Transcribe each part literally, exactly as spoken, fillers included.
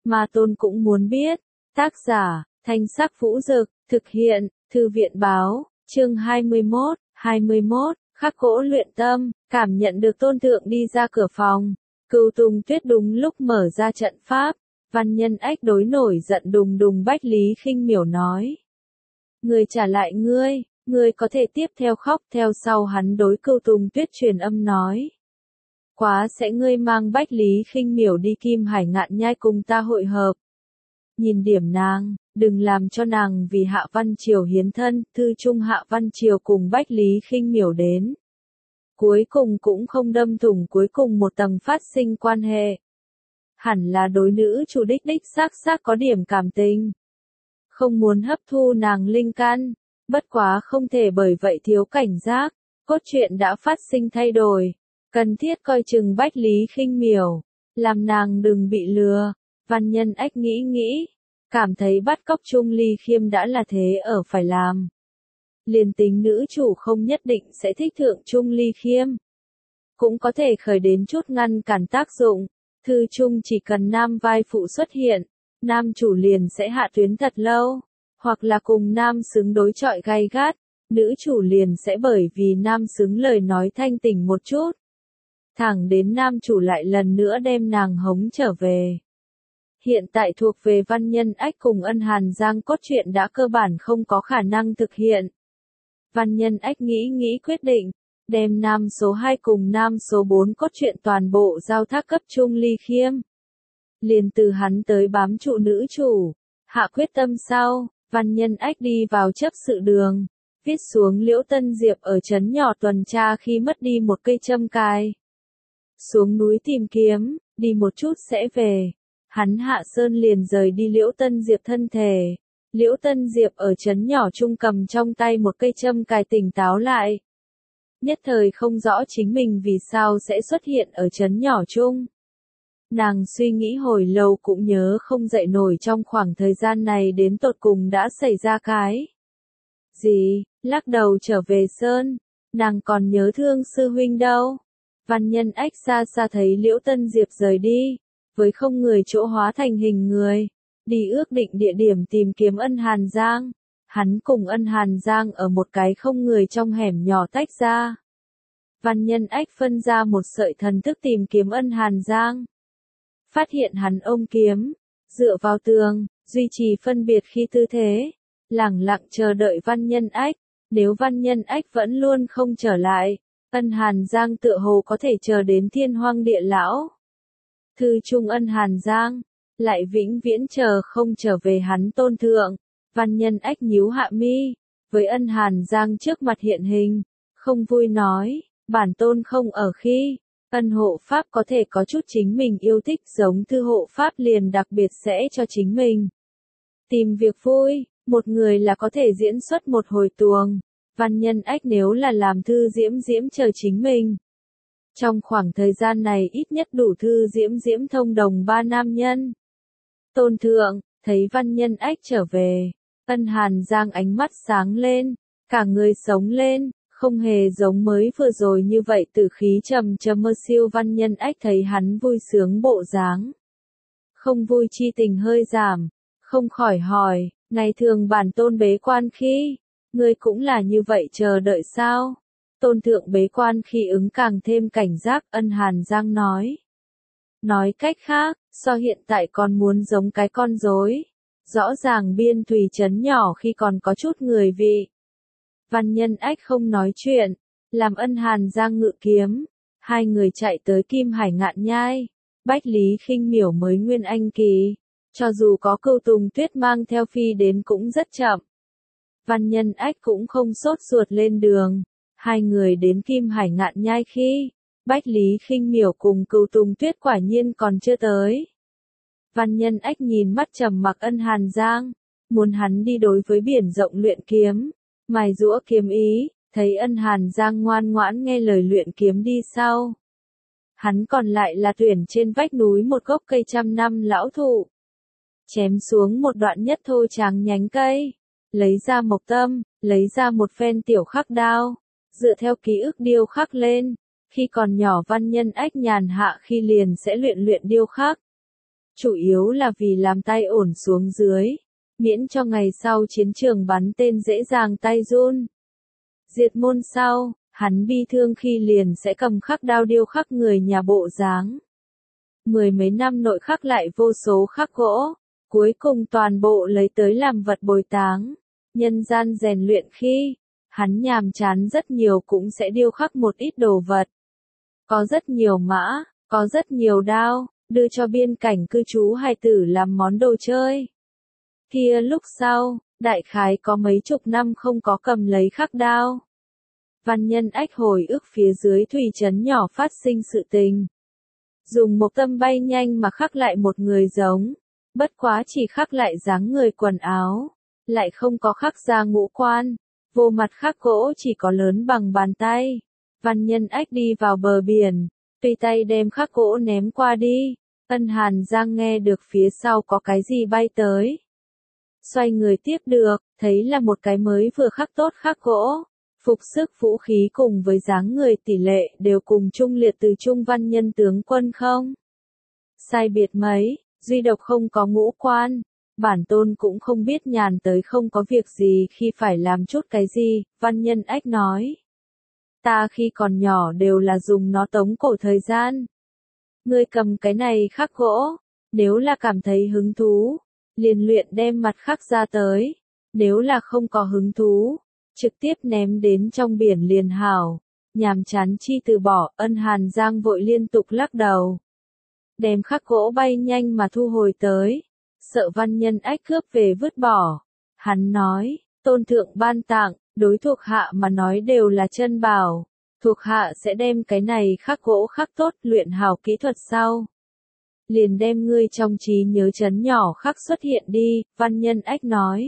mà Tôn cũng muốn biết. Tác giả, Thanh Sắc Vũ Dực, thực hiện, Thư viện Báo, chương hai mươi mốt, hai mươi mốt, khắc gỗ luyện tâm, cảm nhận được Tôn Thượng đi ra cửa phòng. Cửu Tùng Tuyết đúng lúc mở ra trận pháp, Văn Nhân Ách đối nổi giận đùng đùng Bách Lý Khinh Miểu nói. Người trả lại ngươi, ngươi có thể tiếp theo khóc. Theo sau hắn đối Cửu Tùng Tuyết truyền âm nói. Quá sẽ ngươi mang Bách Lý Khinh Miểu đi Kim Hải Ngạn Nhai cùng ta hội hợp. Nhìn điểm nàng, đừng làm cho nàng vì Hạ Văn Triều hiến thân. Thư trung Hạ Văn Triều cùng Bách Lý Khinh Miểu đến. Cuối cùng cũng không đâm thủng cuối cùng một tầng phát sinh quan hệ. Hẳn là đối nữ chủ đích đích xác xác có điểm cảm tình. Không muốn hấp thu nàng linh căn, bất quá không thể bởi vậy thiếu cảnh giác. Cốt truyện đã phát sinh thay đổi, cần thiết coi chừng Bách Lý Khinh Miểu, làm nàng đừng bị lừa. Văn Nhân Ách nghĩ nghĩ, cảm thấy bắt cóc Trung Ly Khiêm đã là thế ở phải làm. Liền tính nữ chủ không nhất định sẽ thích thượng Trung Ly Khiêm, cũng có thể khởi đến chút ngăn cản tác dụng. Thư trung chỉ cần nam vai phụ xuất hiện, nam chủ liền sẽ hạ tuyến thật lâu, hoặc là cùng nam xứng đối chọi gay gắt, nữ chủ liền sẽ bởi vì nam xứng lời nói thanh tỉnh một chút. Thẳng đến nam chủ lại lần nữa đem nàng hống trở về. Hiện tại thuộc về Văn Nhân Ách cùng Ân Hàn Giang cốt truyện đã cơ bản không có khả năng thực hiện. Văn Nhân Ách nghĩ nghĩ quyết định, đem nam số hai cùng nam số bốn cốt truyện toàn bộ giao thác cấp Trung Ly Khiêm. Liền từ hắn tới bám trụ nữ chủ, hạ quyết tâm sau, Văn Nhân Ách đi vào chấp sự đường, viết xuống Liễu Tân Diệp ở trấn nhỏ tuần tra khi mất đi một cây châm cài. Xuống núi tìm kiếm, đi một chút sẽ về. Hắn hạ sơn liền rời đi Liễu Tân Diệp thân thể. Liễu Tân Diệp ở trấn nhỏ trung cầm trong tay một cây châm cài tỉnh táo lại. Nhất thời không rõ chính mình vì sao sẽ xuất hiện ở trấn nhỏ chung. Nàng suy nghĩ hồi lâu cũng nhớ không dậy nổi trong khoảng thời gian này đến tột cùng đã xảy ra cái gì. Lắc đầu trở về sơn, nàng còn nhớ thương sư huynh đâu. Văn Nhân Ách xa xa thấy Liễu Tân Diệp rời đi, với không người chỗ hóa thành hình người, đi ước định địa điểm tìm kiếm Ân Hàn Giang. Hắn cùng Ân Hàn Giang ở một cái không người trong hẻm nhỏ tách ra. Văn Nhân Ách phân ra một sợi thần thức tìm kiếm Ân Hàn Giang. Phát hiện hắn ôm kiếm, dựa vào tường, duy trì phân biệt khi tư thế, lẳng lặng chờ đợi Văn Nhân Ách. Nếu Văn Nhân Ách vẫn luôn không trở lại, Ân Hàn Giang tựa hồ có thể chờ đến thiên hoang địa lão. Thư trung Ân Hàn Giang, lại vĩnh viễn chờ không trở về hắn Tôn Thượng. Văn Nhân Ách nhíu hạ mi, với Ân Hàn Giang trước mặt hiện hình, không vui nói, bản tôn không ở khi, Ân hộ pháp có thể có chút chính mình yêu thích giống Thư hộ pháp liền đặc biệt sẽ cho chính mình. Tìm việc vui, một người là có thể diễn xuất một hồi tuồng, Văn Nhân Ách nếu là làm Thư Diễm Diễm chờ chính mình. Trong khoảng thời gian này ít nhất đủ Thư Diễm Diễm thông đồng ba nam nhân. Tôn Thượng, thấy Văn Nhân Ách trở về, Ân Hàn Giang ánh mắt sáng lên, cả người sống lên, không hề giống mới vừa rồi như vậy tử khí trầm trầm mơ siêu. Văn Nhân Ách thấy hắn vui sướng bộ dáng, không vui chi tình hơi giảm, không khỏi hỏi, ngày thường bản tôn bế quan khi, ngươi cũng là như vậy chờ đợi sao? Tôn Thượng bế quan khi ứng càng thêm cảnh giác. Ân Hàn Giang nói. Nói cách khác, so hiện tại còn muốn giống cái con rối. Rõ ràng biên thủy trấn nhỏ khi còn có chút người vị. Văn Nhân Ách không nói chuyện, làm Ân Hàn Giang ngự kiếm. Hai người chạy tới Kim Hải Ngạn Nhai. Bách Lý Khinh Miểu mới nguyên anh kỳ. Cho dù có Cửu Tùng Tuyết mang theo phi đến cũng rất chậm. Văn Nhân Ách cũng không sốt ruột lên đường. Hai người đến Kim Hải Ngạn Nhai khi, Bách Lý Khinh Miểu cùng Cửu Tùng Tuyết quả nhiên còn chưa tới. Văn Nhân Ách nhìn mắt trầm mặc Ân Hàn Giang, muốn hắn đi đối với biển rộng luyện kiếm, mài giũa kiếm ý, thấy Ân Hàn Giang ngoan ngoãn nghe lời luyện kiếm đi sau. Hắn còn lại là tuyển trên vách núi một gốc cây trăm năm lão thụ. Chém xuống một đoạn nhất thô tráng nhánh cây, lấy ra mộc tâm, lấy ra một phen tiểu khắc đao, dựa theo ký ức điêu khắc lên. Khi còn nhỏ Văn Nhân Ách nhàn hạ khi liền sẽ luyện luyện điêu khắc. chủ yếu là vì làm tay ổn xuống dưới, miễn cho ngày sau chiến trường bắn tên dễ dàng tay run. Diệt môn sau, hắn bi thương khi liền sẽ cầm khắc đao điêu khắc người nhà bộ dáng. Mười mấy năm nội khắc lại vô số khắc gỗ, cuối cùng toàn bộ lấy tới làm vật bồi táng. Nhân gian rèn luyện khi, hắn nhàm chán rất nhiều cũng sẽ điêu khắc một ít đồ vật. Có rất nhiều mã, có rất nhiều đao, đưa cho biên cảnh cư trú hài tử làm món đồ chơi. Kia lúc sau, đại khái có mấy chục năm không có cầm lấy khắc đao. Văn Nhân Ách hồi ức phía dưới thủy trấn nhỏ phát sinh sự tình. Dùng một tâm bay nhanh mà khắc lại một người giống, bất quá chỉ khắc lại dáng người quần áo, lại không có khắc ra ngũ quan, vô mặt khắc gỗ chỉ có lớn bằng bàn tay. Văn Nhân Ách đi vào bờ biển, tùy tay đem khắc gỗ ném qua đi, Ân Hàn Giang nghe được phía sau có cái gì bay tới. Xoay người tiếp được, thấy là một cái mới vừa khắc tốt khắc gỗ. Phục sức vũ khí cùng với dáng người tỷ lệ đều cùng trung liệt từ trung văn nhân tướng quân không sai biệt mấy, duy độc không có ngũ quan. Bản tôn cũng không biết nhàn tới không có việc gì khi phải làm chút cái gì, Văn Nhân Ách nói. Ta khi còn nhỏ đều là dùng nó tống cổ thời gian. Ngươi cầm cái này khắc gỗ, nếu là cảm thấy hứng thú, liền luyện đem mặt khắc ra tới, nếu là không có hứng thú, trực tiếp ném đến trong biển liền hảo. Nhàm chán chi từ bỏ, Ân Hàn Giang vội liên tục lắc đầu. Đem khắc gỗ bay nhanh mà thu hồi tới, sợ Văn Nhân Ách cướp về vứt bỏ. Hắn nói, tôn thượng ban tặng, đối thuộc hạ mà nói đều là chân bảo, thuộc hạ sẽ đem cái này khắc gỗ khắc tốt luyện hảo kỹ thuật sau. Liền đem ngươi trong trí nhớ chấn nhỏ khắc xuất hiện đi, Văn Nhân Ách nói.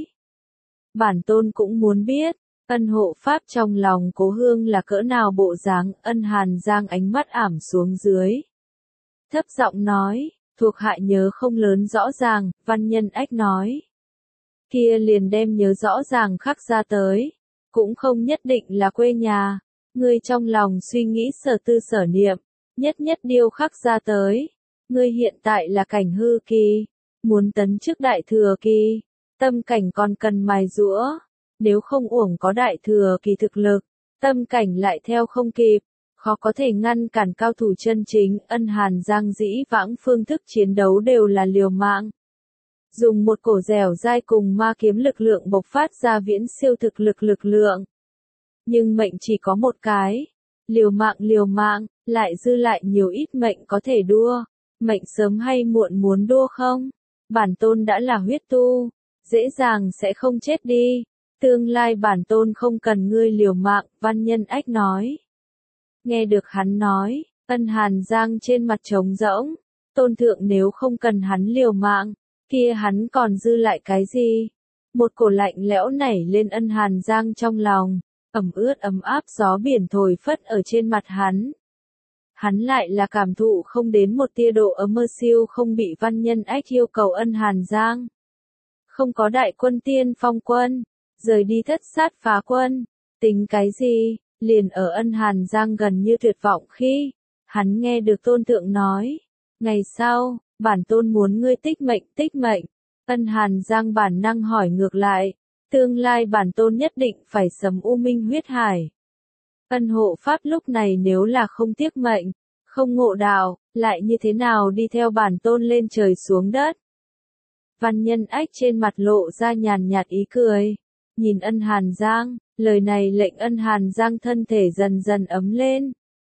Bản tôn cũng muốn biết, Ân hộ pháp trong lòng Cố Hương là cỡ nào bộ dáng. Ân Hàn Giang ánh mắt ảm xuống dưới. Thấp giọng nói, thuộc hạ nhớ không lớn rõ ràng, Văn Nhân Ách nói. Kia liền đem nhớ rõ ràng khắc ra tới, cũng không nhất định là quê nhà, ngươi trong lòng suy nghĩ sở tư sở niệm, nhất nhất điêu khắc ra tới. Ngươi hiện tại là cảnh hư kỳ, muốn tấn chức đại thừa kỳ, tâm cảnh còn cần mài giũa. Nếu không uổng có đại thừa kỳ thực lực, tâm cảnh lại theo không kịp, khó có thể ngăn cản cao thủ chân chính. Ân Hàn Giang dĩ vãng phương thức chiến đấu đều là liều mạng. Dùng một cổ dẻo dai cùng ma kiếm lực lượng bộc phát ra viễn siêu thực lực lực lượng. Nhưng mệnh chỉ có một cái, liều mạng liều mạng, lại dư lại nhiều ít mệnh có thể đua. Mệnh sớm hay muộn muốn đua không? Bản tôn đã là huyết tu, dễ dàng sẽ không chết đi. Tương lai bản tôn không cần ngươi liều mạng, Văn Nhân Ách nói. Nghe được hắn nói, Ân Hàn Giang trên mặt trống rỗng. Tôn thượng nếu không cần hắn liều mạng, kia hắn còn dư lại cái gì? Một cổ lạnh lẽo nảy lên Ân Hàn Giang trong lòng, ẩm ướt ấm áp gió biển thổi phất ở trên mặt hắn. Hắn lại là cảm thụ không đến một tia độ ấm mơ siêu không bị Văn Nhân Ách yêu cầu. Ân Hàn Giang không có đại quân tiên phong quân, rời đi thất sát phá quân, tính cái gì? Liền ở Ân Hàn Giang gần như tuyệt vọng khi, hắn nghe được tôn thượng nói, ngày sau, bản tôn muốn ngươi tích mệnh tích mệnh. Ân Hàn Giang bản năng hỏi ngược lại, tương lai bản tôn nhất định phải sấm u minh huyết hải. Ân hộ pháp lúc này nếu là không tiếc mệnh, không ngộ đạo, lại như thế nào đi theo bản tôn lên trời xuống đất? Văn Nhân Ách trên mặt lộ ra nhàn nhạt ý cười, nhìn Ân Hàn Giang, lời này lệnh Ân Hàn Giang thân thể dần dần ấm lên.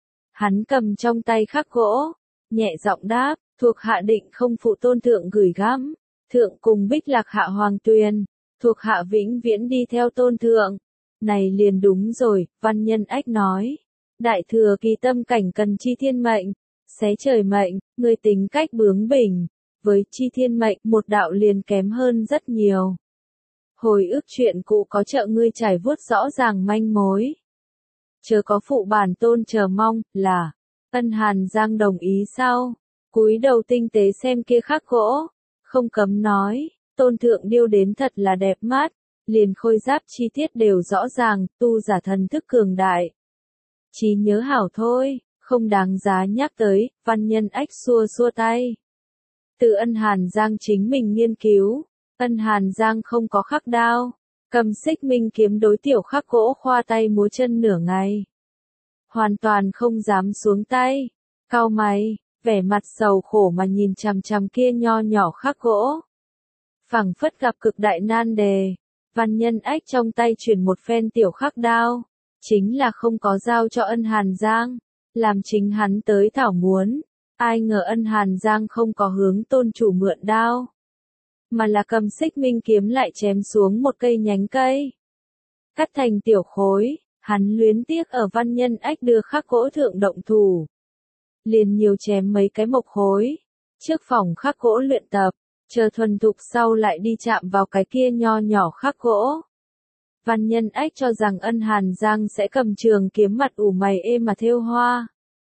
Hắn cầm trong tay khắc gỗ, nhẹ giọng đáp, thuộc hạ định không phụ tôn thượng gửi gắm, thượng cùng Bích Lạc Hạ Hoàng Tuyền, thuộc hạ vĩnh viễn đi theo tôn thượng. Này liền đúng rồi, Văn Nhân Ách nói. Đại thừa kỳ tâm cảnh cần chi thiên mệnh, xé trời mệnh, người tính cách bướng bỉnh, với chi thiên mệnh một đạo liền kém hơn rất nhiều. Hồi ức chuyện cũ có trợ ngươi trải vuốt rõ ràng manh mối. Chớ có phụ bản tôn chờ mong, là. Ân Hàn Giang đồng ý sau, cúi đầu tinh tế xem kia khắc gỗ, không cấm nói, tôn thượng điêu đến thật là đẹp mắt, liền khôi giáp chi tiết đều rõ ràng, tu giả thần thức cường đại. Chỉ nhớ hảo thôi, không đáng giá nhắc tới. Văn Nhân Ách xua xua tay. Từ Ân Hàn Giang chính mình nghiên cứu, Ân Hàn Giang không có khắc đao, cầm xích minh kiếm đối tiểu khắc gỗ khoa tay múa chân nửa ngày. Hoàn toàn không dám xuống tay, cau mày, vẻ mặt sầu khổ mà nhìn chằm chằm kia nho nhỏ khắc gỗ. Phảng phất gặp cực đại nan đề, Văn Nhân Ách trong tay chuyển một phen tiểu khắc đao, chính là không có giao cho Ân Hàn Giang, làm chính hắn tới thảo muốn. Ai ngờ Ân Hàn Giang không có hướng tôn chủ mượn đao, mà là cầm xích minh kiếm lại chém xuống một cây nhánh cây. Cắt thành tiểu khối, hắn luyến tiếc ở Văn Nhân Ách đưa khắc gỗ thượng động thủ. Liền nhiều chém mấy cái mộc khối, trước phòng khắc gỗ luyện tập, chờ thuần thục sau lại đi chạm vào cái kia nho nhỏ khắc gỗ. Văn Nhân Ách cho rằng Ân Hàn Giang sẽ cầm trường kiếm mặt ủ mày êm mà thêu hoa.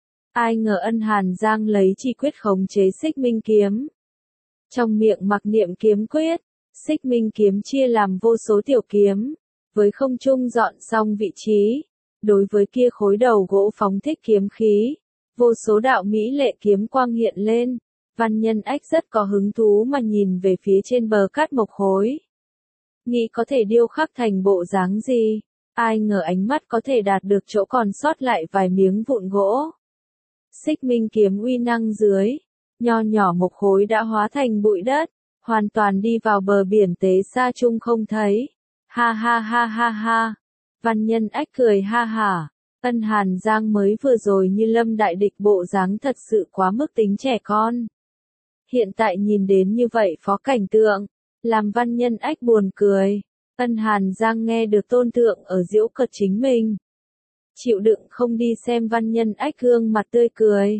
Ai ngờ Ân Hàn Giang lấy chỉ quyết khống chế xích minh kiếm. Trong miệng mặc niệm kiếm quyết, xích minh kiếm chia làm vô số tiểu kiếm, với không trung dọn xong vị trí, đối với kia khối đầu gỗ phóng thích kiếm khí, vô số đạo mỹ lệ kiếm quang hiện lên. Văn Nhân Ách rất có hứng thú mà nhìn về phía trên bờ cát mộc khối. Nghĩ có thể điêu khắc thành bộ dáng gì, ai ngờ ánh mắt có thể đạt được chỗ còn sót lại vài miếng vụn gỗ. Xích minh kiếm uy năng dưới, nho nhỏ mộc khối đã hóa thành bụi đất, hoàn toàn đi vào bờ biển tế xa chung không thấy. Ha ha ha ha ha. Văn Nhân Ách cười ha hả. Ân Hàn Giang mới vừa rồi như lâm đại địch bộ dáng thật sự quá mức tính trẻ con. Hiện tại nhìn đến như vậy phó cảnh tượng, làm Văn Nhân Ách buồn cười. Ân Hàn Giang nghe được tôn thượng ở giễu cợt chính mình. Chịu đựng không đi xem Văn Nhân Ách gương mặt tươi cười.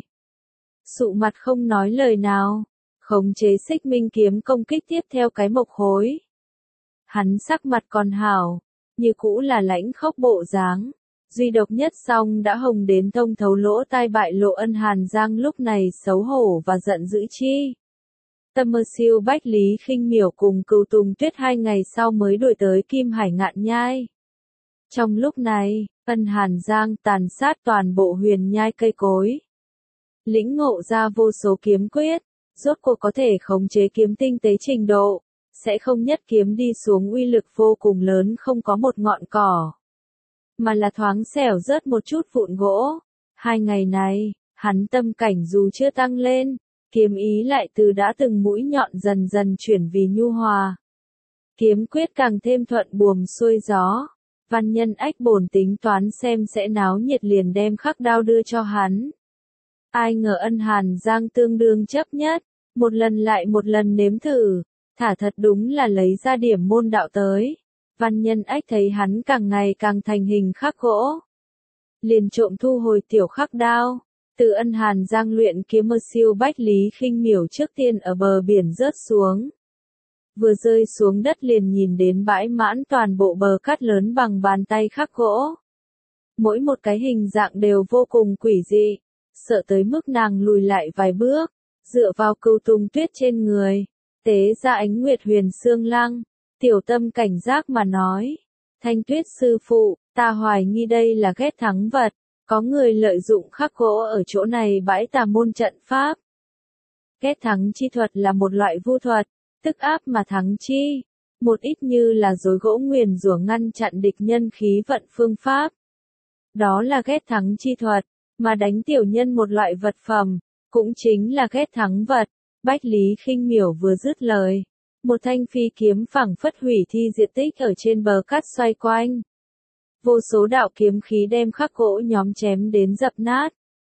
Sụ mặt không nói lời nào, khống chế xích minh kiếm công kích tiếp theo cái mộc khối. Hắn sắc mặt còn hảo, như cũ là lãnh khốc bộ dáng. Duy độc nhất song đã hồng đến thông thấu lỗ tai bại lộ Ân Hàn Giang lúc này xấu hổ và giận dữ chi. Tâm Mơ Siêu Bách Lý Khinh Miểu cùng Cửu Tùng Tuyết hai ngày sau mới đuổi tới Kim Hải Ngạn Nhai. Trong lúc này, Ân Hàn Giang tàn sát toàn bộ huyền nhai cây cối. Lĩnh ngộ ra vô số kiếm quyết, rốt cuộc có thể khống chế kiếm tinh tế trình độ, sẽ không nhất kiếm đi xuống uy lực vô cùng lớn không có một ngọn cỏ, mà là thoáng xẻo rớt một chút vụn gỗ. Hai ngày này, hắn tâm cảnh dù chưa tăng lên, kiếm ý lại từ đã từng mũi nhọn dần dần chuyển vì nhu hòa. Kiếm quyết càng thêm thuận buồm xuôi gió. Văn Nhân Ách bổn tính toán xem sẽ náo nhiệt liền đem khắc đao đưa cho hắn. Ai ngờ Ân Hàn Giang tương đương chấp nhất, một lần lại một lần nếm thử, thả thật đúng là lấy ra điểm môn đạo tới. Văn Nhân Ách thấy hắn càng ngày càng thành hình khắc gỗ, liền trộm thu hồi tiểu khắc đao. Từ Ân Hàn Giang luyện kiếm Mơ Siêu Bách Lý Khinh Miểu trước tiên ở bờ biển rớt xuống. Vừa rơi xuống đất liền nhìn đến bãi mãn toàn bộ bờ cát lớn bằng bàn tay khắc gỗ. Mỗi một cái hình dạng đều vô cùng quỷ dị, sợ tới mức nàng lùi lại vài bước, dựa vào Cửu Tùng Tuyết trên người, tế ra ánh nguyệt huyền xương lăng, tiểu tâm cảnh giác mà nói. Thanh Tuyết sư phụ, ta hoài nghi đây là ghét thắng vật, có người lợi dụng khắc gỗ ở chỗ này bãi tà môn trận pháp. Ghét thắng chi thuật là một loại vu thuật, tức áp mà thắng chi, một ít như là dối gỗ nguyền rủa ngăn chặn địch nhân khí vận phương pháp. Đó là ghét thắng chi thuật, mà đánh tiểu nhân một loại vật phẩm, cũng chính là ghét thắng vật. Bách Lý Khinh Miểu vừa dứt lời, một thanh phi kiếm phảng phất hủy thi diệt tích ở trên bờ cát xoay quanh. Vô số đạo kiếm khí đem khắc gỗ nhóm chém đến dập nát.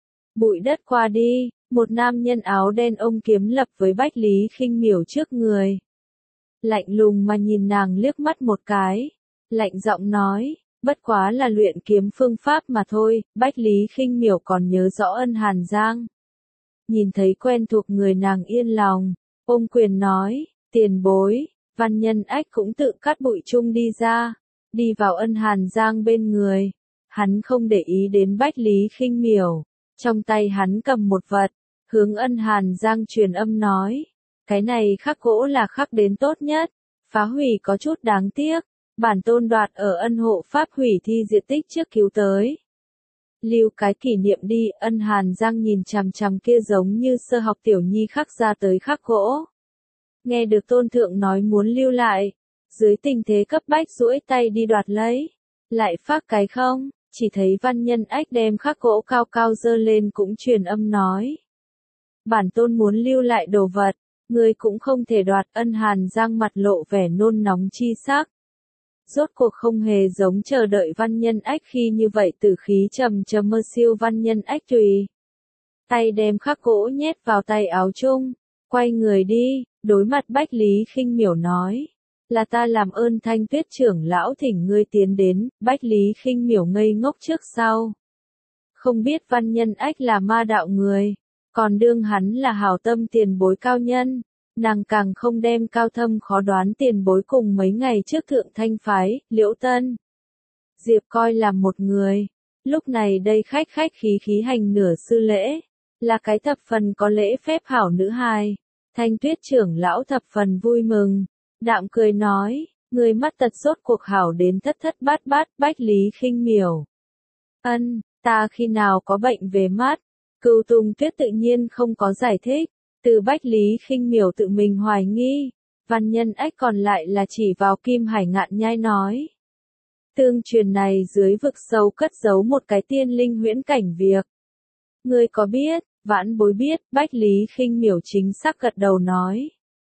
Bụi đất qua đi, một nam nhân áo đen ôm kiếm lập với Bách Lý Khinh Miểu trước người. Lạnh lùng mà nhìn nàng liếc mắt một cái, lạnh giọng nói, bất quá là luyện kiếm phương pháp mà thôi. Bách Lý Khinh Miểu còn nhớ rõ Ân Hàn Giang. Nhìn thấy quen thuộc người nàng yên lòng, ôm quyền nói, tiền bối. Văn Nhân Ách cũng tự cắt bụi chung đi ra, đi vào Ân Hàn Giang bên người. Hắn không để ý đến Bách Lý Khinh Miểu, trong tay hắn cầm một vật, hướng Ân Hàn Giang truyền âm nói, cái này khắc gỗ là khắc đến tốt nhất, phá hủy có chút đáng tiếc, bản tôn đoạt ở Ân hộ pháp hủy thi diệt tích trước cứu tới. Lưu cái kỷ niệm đi, Ân Hàn Giang nhìn chằm chằm kia giống như sơ học tiểu nhi khắc ra tới khắc gỗ. Nghe được tôn thượng nói muốn lưu lại, dưới tình thế cấp bách duỗi tay đi đoạt lấy. Lại phát cái không, chỉ thấy Văn Nhân Ách đem khắc gỗ cao cao dơ lên cũng truyền âm nói. Bản tôn muốn lưu lại đồ vật, người cũng không thể đoạt. Ân Hàn Giang mặt lộ vẻ nôn nóng chi sắc. Rốt cuộc không hề giống chờ đợi Văn Nhân Ách khi như vậy tử khí trầm trầm mơ siêu. Văn Nhân Ách tùy tay đem khắc gỗ nhét vào tay áo chung, quay người đi, đối mặt Bách Lý Khinh Miểu nói. Là ta làm ơn Thanh Tuyết trưởng lão thỉnh ngươi tiến đến. Bách Lý Khinh Miểu ngây ngốc trước sau. Không biết Văn Nhân Ách là ma đạo người, còn đương hắn là hảo tâm tiền bối cao nhân. Nàng càng không đem cao thâm khó đoán tiền bối cùng mấy ngày trước thượng thanh phái, Liễu Tân Diệp coi làm một người. Lúc này đây khách khách khí khí hành nửa sư lễ, là cái thập phần có lễ phép hảo nữ hài. Thanh Tuyết trưởng lão thập phần vui mừng, đạm cười nói, người mắt tật rốt cuộc hảo đến thất thất bát bát. Bách Lý Khinh Miểu: Ân, ta khi nào có bệnh về mắt? Cửu Tùng Tuyết tự nhiên không có giải thích. Từ Bách Lý Khinh Miểu tự mình hoài nghi, Văn Nhân Ách còn lại là chỉ vào Kim Hải Ngạn Nhai nói. Tương truyền này dưới vực sâu cất giấu một cái tiên linh huyễn cảnh việc. Ngươi có biết? Vãn bối biết. Bách Lý Khinh Miểu chính xác gật đầu nói.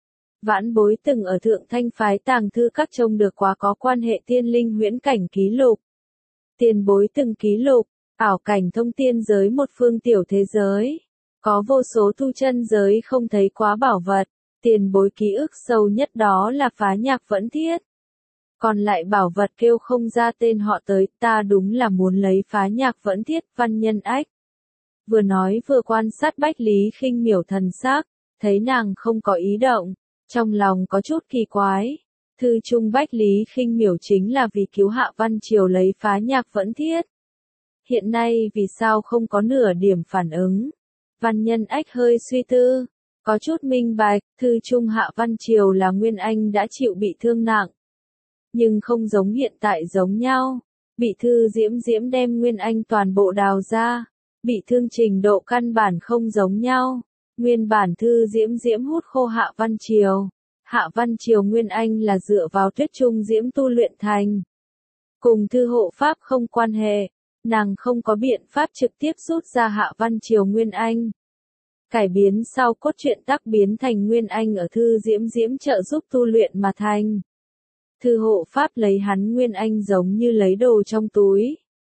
Vãn bối từng ở Thượng Thanh phái tàng thư các trông được quá có quan hệ tiên linh huyễn cảnh ký lục. Tiền bối từng ký lục, ảo cảnh thông tiên giới một phương tiểu thế giới. Có vô số tu chân giới không thấy quá bảo vật, tiền bối ký ức sâu nhất đó là Phá Nhạc Vẫn Thiết. Còn lại bảo vật kêu không ra tên họ tới, ta đúng là muốn lấy Phá Nhạc Vẫn Thiết. Văn Nhân Ách vừa nói vừa quan sát Bách Lý Khinh Miểu thần sắc, thấy nàng không có ý động, trong lòng có chút kỳ quái. Thư chung Bách Lý Khinh Miểu chính là vì cứu Hạ Văn Triều lấy Phá Nhạc Vẫn Thiết. Hiện nay vì sao không có nửa điểm phản ứng? Văn Nhân Ách hơi suy tư, có chút minh bạch. Thư chung Hạ Văn Triều là Nguyên Anh đã chịu bị thương nặng, nhưng không giống hiện tại giống nhau. Bị Thư Diễm Diễm đem Nguyên Anh toàn bộ đào ra, bị thương trình độ căn bản không giống nhau. Nguyên bản Thư Diễm Diễm hút khô Hạ Văn Triều, Hạ Văn Triều Nguyên Anh là dựa vào Tuyết Trung Diễm tu luyện thành, cùng Thư hộ pháp không quan hệ. Nàng không có biện pháp trực tiếp rút ra Hạ Văn Triều Nguyên Anh. Cải biến sau cốt truyện tác biến thành Nguyên Anh ở Thư Diễm Diễm trợ giúp tu luyện mà thành. Thư hộ pháp lấy hắn Nguyên Anh giống như lấy đồ trong túi.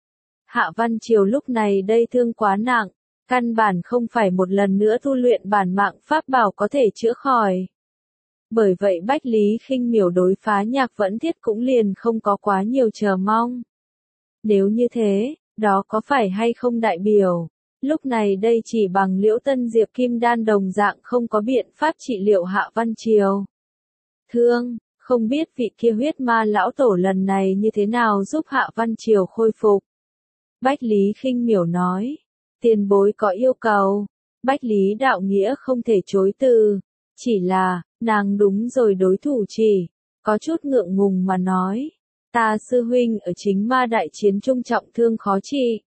Hạ Văn Triều lúc này đây thương quá nặng, căn bản không phải một lần nữa tu luyện bản mạng pháp bảo có thể chữa khỏi. Bởi vậy Bách Lý Khinh Miểu đối Phá Nhạc Vẫn Thiết cũng liền không có quá nhiều chờ mong. Nếu như thế, đó có phải hay không đại biểu, lúc này đây chỉ bằng Liễu Tân Diệp kim đan đồng dạng không có biện pháp trị liệu Hạ Văn Triều thương, không biết vị kia huyết ma lão tổ lần này như thế nào giúp Hạ Văn Triều khôi phục. Bách Lý Khinh Miểu nói, tiền bối có yêu cầu. Bách Lý đạo nghĩa không thể chối từ, chỉ là, nàng đúng rồi đối thủ chỉ, có chút ngượng ngùng mà nói. Ta sư huynh ở chính ma đại chiến trung trọng thương khó trị.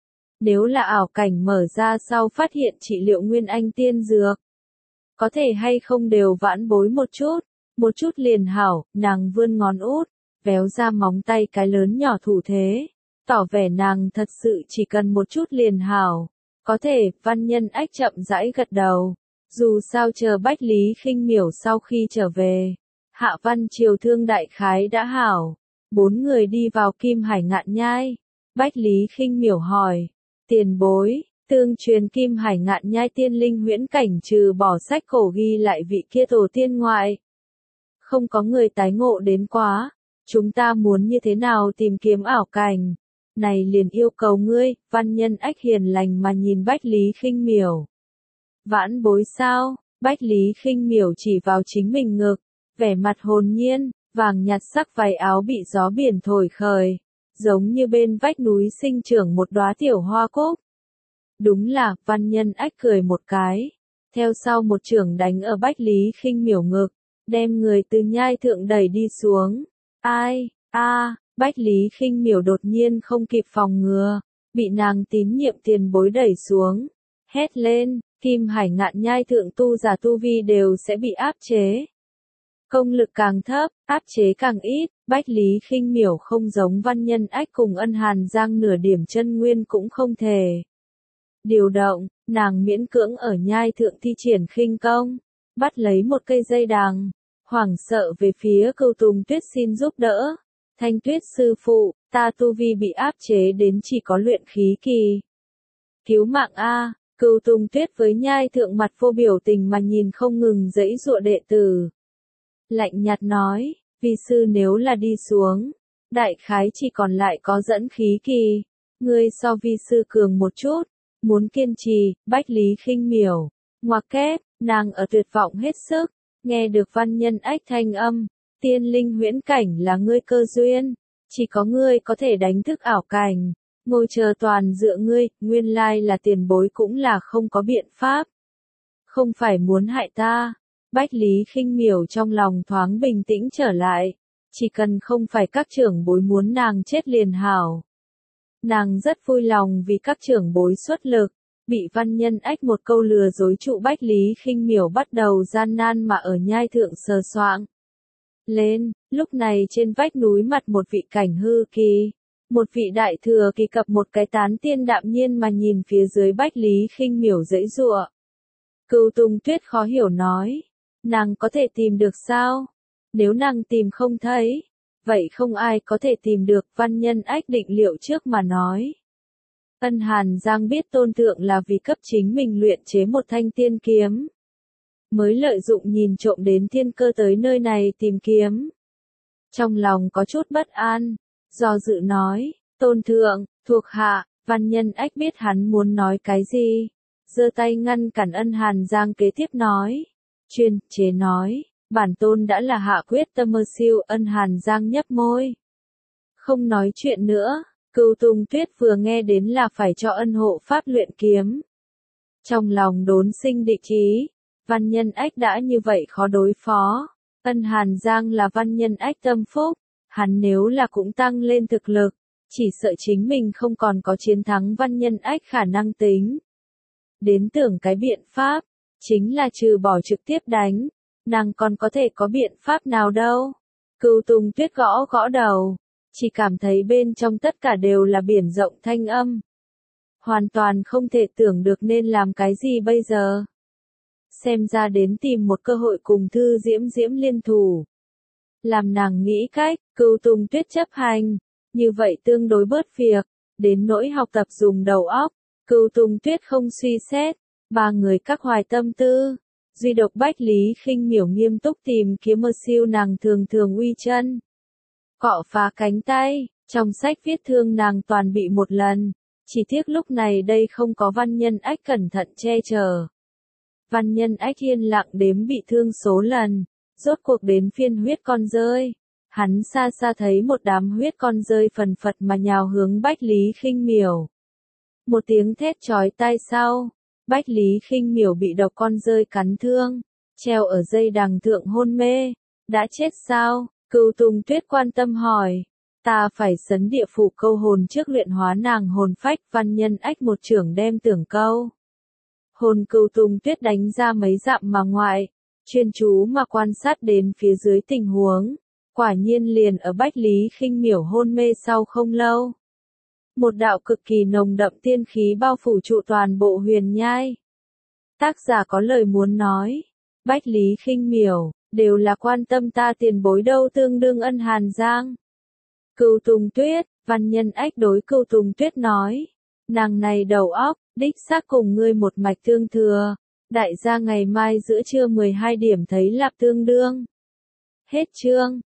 Nếu là ảo cảnh mở ra sau phát hiện trị liệu Nguyên Anh tiên dược, có thể hay không đều vãn bối một chút, một chút liền hảo. Nàng vươn ngón út, véo ra móng tay cái lớn nhỏ thủ thế, tỏ vẻ nàng thật sự chỉ cần một chút liền hảo. Có thể. Văn Nhân Ách chậm rãi gật đầu, dù sao chờ Bách Lý Khinh Miểu sau khi trở về, Hạ Văn Triều thương đại khái đã hảo. Bốn người đi vào Kim Hải Ngạn Nhai. Bách Lý Khinh Miểu hỏi, tiền bối, tương truyền Kim Hải Ngạn Nhai tiên linh huyễn cảnh trừ bỏ sách cổ ghi lại vị kia tổ tiên ngoại, không có người tái ngộ đến quá. Chúng ta muốn như thế nào tìm kiếm ảo cảnh? Này liền yêu cầu ngươi. Văn Nhân Ách hiền lành mà nhìn Bách Lý Khinh Miểu. Vãn bối sao? Bách Lý Khinh Miểu chỉ vào chính mình ngực, vẻ mặt hồn nhiên. Vàng nhạt sắc váy áo bị gió biển thổi khởi, giống như bên vách núi sinh trưởng một đóa tiểu hoa cúc. Đúng là. Văn Nhân Ách cười một cái, theo sau một chưởng đánh ở Bách Lý Khinh Miểu ngực, đem người từ nhai thượng đẩy đi xuống. Ai, a, Bách Lý Khinh Miểu đột nhiên không kịp phòng ngừa, bị nàng tín nhiệm tiền bối đẩy xuống. Hét lên, Kim Hải Ngạn Nhai thượng tu giả tu vi đều sẽ bị áp chế. Công lực càng thấp, áp chế càng ít, Bách Lý Khinh Miểu không giống Văn Nhân Ách cùng Ân Hàn Giang nửa điểm chân nguyên cũng không thể điều động, nàng miễn cưỡng ở nhai thượng thi triển khinh công, bắt lấy một cây dây đằng, hoảng sợ về phía Cửu Tùng Tuyết xin giúp đỡ. Thanh Tuyết sư phụ, ta tu vi bị áp chế đến chỉ có luyện khí kỳ. Cứu mạng a! Cửu Tùng Tuyết với nhai thượng mặt vô biểu tình mà nhìn không ngừng giãy giụa đệ tử. Lạnh nhạt nói, vi sư nếu là đi xuống, đại khái chỉ còn lại có dẫn khí kỳ. Ngươi so vi sư cường một chút, muốn kiên trì. Bách Lý Khinh Miểu, ngoặc kép, nàng ở tuyệt vọng hết sức, nghe được Văn Nhân Ách thanh âm, tiên linh huyễn cảnh là ngươi cơ duyên, chỉ có ngươi có thể đánh thức ảo cảnh, ngồi chờ toàn dựa ngươi, nguyên lai là tiền bối cũng là không có biện pháp. Không phải muốn hại ta. Bách Lý Khinh Miểu trong lòng thoáng bình tĩnh trở lại, chỉ cần không phải các trưởng bối muốn nàng chết liền hảo. Nàng rất vui lòng vì các trưởng bối xuất lực, bị Văn Nhân Ách một câu lừa dối trụ. Bách Lý Khinh Miểu bắt đầu gian nan mà ở nhai thượng sờ soạng lên, lúc này trên vách núi mặt một vị cảnh hư kỳ, một vị đại thừa kỳ cập một cái tán tiên đạm nhiên mà nhìn phía dưới Bách Lý Khinh Miểu giãy giụa. Cửu Tùng Tuyết khó hiểu nói, nàng có thể tìm được sao? Nếu nàng tìm không thấy, vậy không ai có thể tìm được. Văn Nhân Ách định liệu trước mà nói. Ân Hàn Giang biết tôn thượng là vì cấp chính mình luyện chế một thanh tiên kiếm, mới lợi dụng nhìn trộm đến tiên cơ tới nơi này tìm kiếm. Trong lòng có chút bất an, do dự nói, tôn thượng, thuộc hạ. Văn Nhân Ách biết hắn muốn nói cái gì, giơ tay ngăn cản Ân Hàn Giang kế tiếp nói. Chuyên chế nói, bản tôn đã là hạ quyết tâm mơ siêu. Ân Hàn Giang nhấp môi, không nói chuyện nữa. Cửu Tùng Tuyết vừa nghe đến là phải cho ân hộ pháp luyện kiếm, trong lòng đốn sinh địch ý. Văn Nhân Ách đã như vậy khó đối phó, Ân Hàn Giang là Văn Nhân Ách tâm phúc, hắn nếu là cũng tăng lên thực lực, chỉ sợ chính mình không còn có chiến thắng Văn Nhân Ách khả năng tính. Đến tưởng cái biện pháp, chính là trừ bỏ trực tiếp đánh, nàng còn có thể có biện pháp nào đâu. Cửu Tùng Tuyết gõ gõ đầu, chỉ cảm thấy bên trong tất cả đều là biển rộng thanh âm. Hoàn toàn không thể tưởng được nên làm cái gì bây giờ. Xem ra đến tìm một cơ hội cùng Thư Diễm Diễm liên thủ. Làm nàng nghĩ cách. Cửu Tùng Tuyết chấp hành, như vậy tương đối bớt việc, đến nỗi học tập dùng đầu óc. Cửu Tùng Tuyết không suy xét, ba người các hoài tâm tư, duy độc Bách Lý Khinh Miểu nghiêm túc tìm kiếm mơ siêu. Nàng thường thường uy chân, cọ phá cánh tay, trong sách viết thương nàng toàn bị một lần, chỉ tiếc lúc này đây không có Văn Nhân Ách cẩn thận che chở. Văn Nhân Ách yên lặng đếm bị thương số lần, rốt cuộc đến phiên huyết con rơi. Hắn xa xa thấy một đám huyết con rơi phần phật mà nhào hướng Bách Lý Khinh Miểu. Một tiếng thét chói tai sau, Bách Lý Khinh Miểu bị độc con rơi cắn thương, treo ở dây đằng thượng hôn mê. Đã chết sao? Cửu Tùng Tuyết quan tâm hỏi. Ta phải sấn địa phủ câu hồn trước luyện hóa nàng hồn phách. Văn Nhân Ách một chưởng đem tưởng câu hồn Cửu Tùng Tuyết đánh ra mấy dặm mà ngoại, chuyên chú mà quan sát đến phía dưới tình huống. Quả nhiên liền ở Bách Lý Khinh Miểu hôn mê sau không lâu, một đạo cực kỳ nồng đậm tiên khí bao phủ trụ toàn bộ huyền nhai. Tác giả có lời muốn nói, Bách Lý Khinh Miểu, đều là quan tâm ta tiền bối đâu tương đương Ân Hàn Giang. Cửu Tùng Tuyết, Văn Nhân Ách đối Cửu Tùng Tuyết nói, nàng này đầu óc, đích xác cùng ngươi một mạch tương thừa, đại gia ngày mai giữa trưa mười hai điểm thấy lạp tương đương. Hết chương.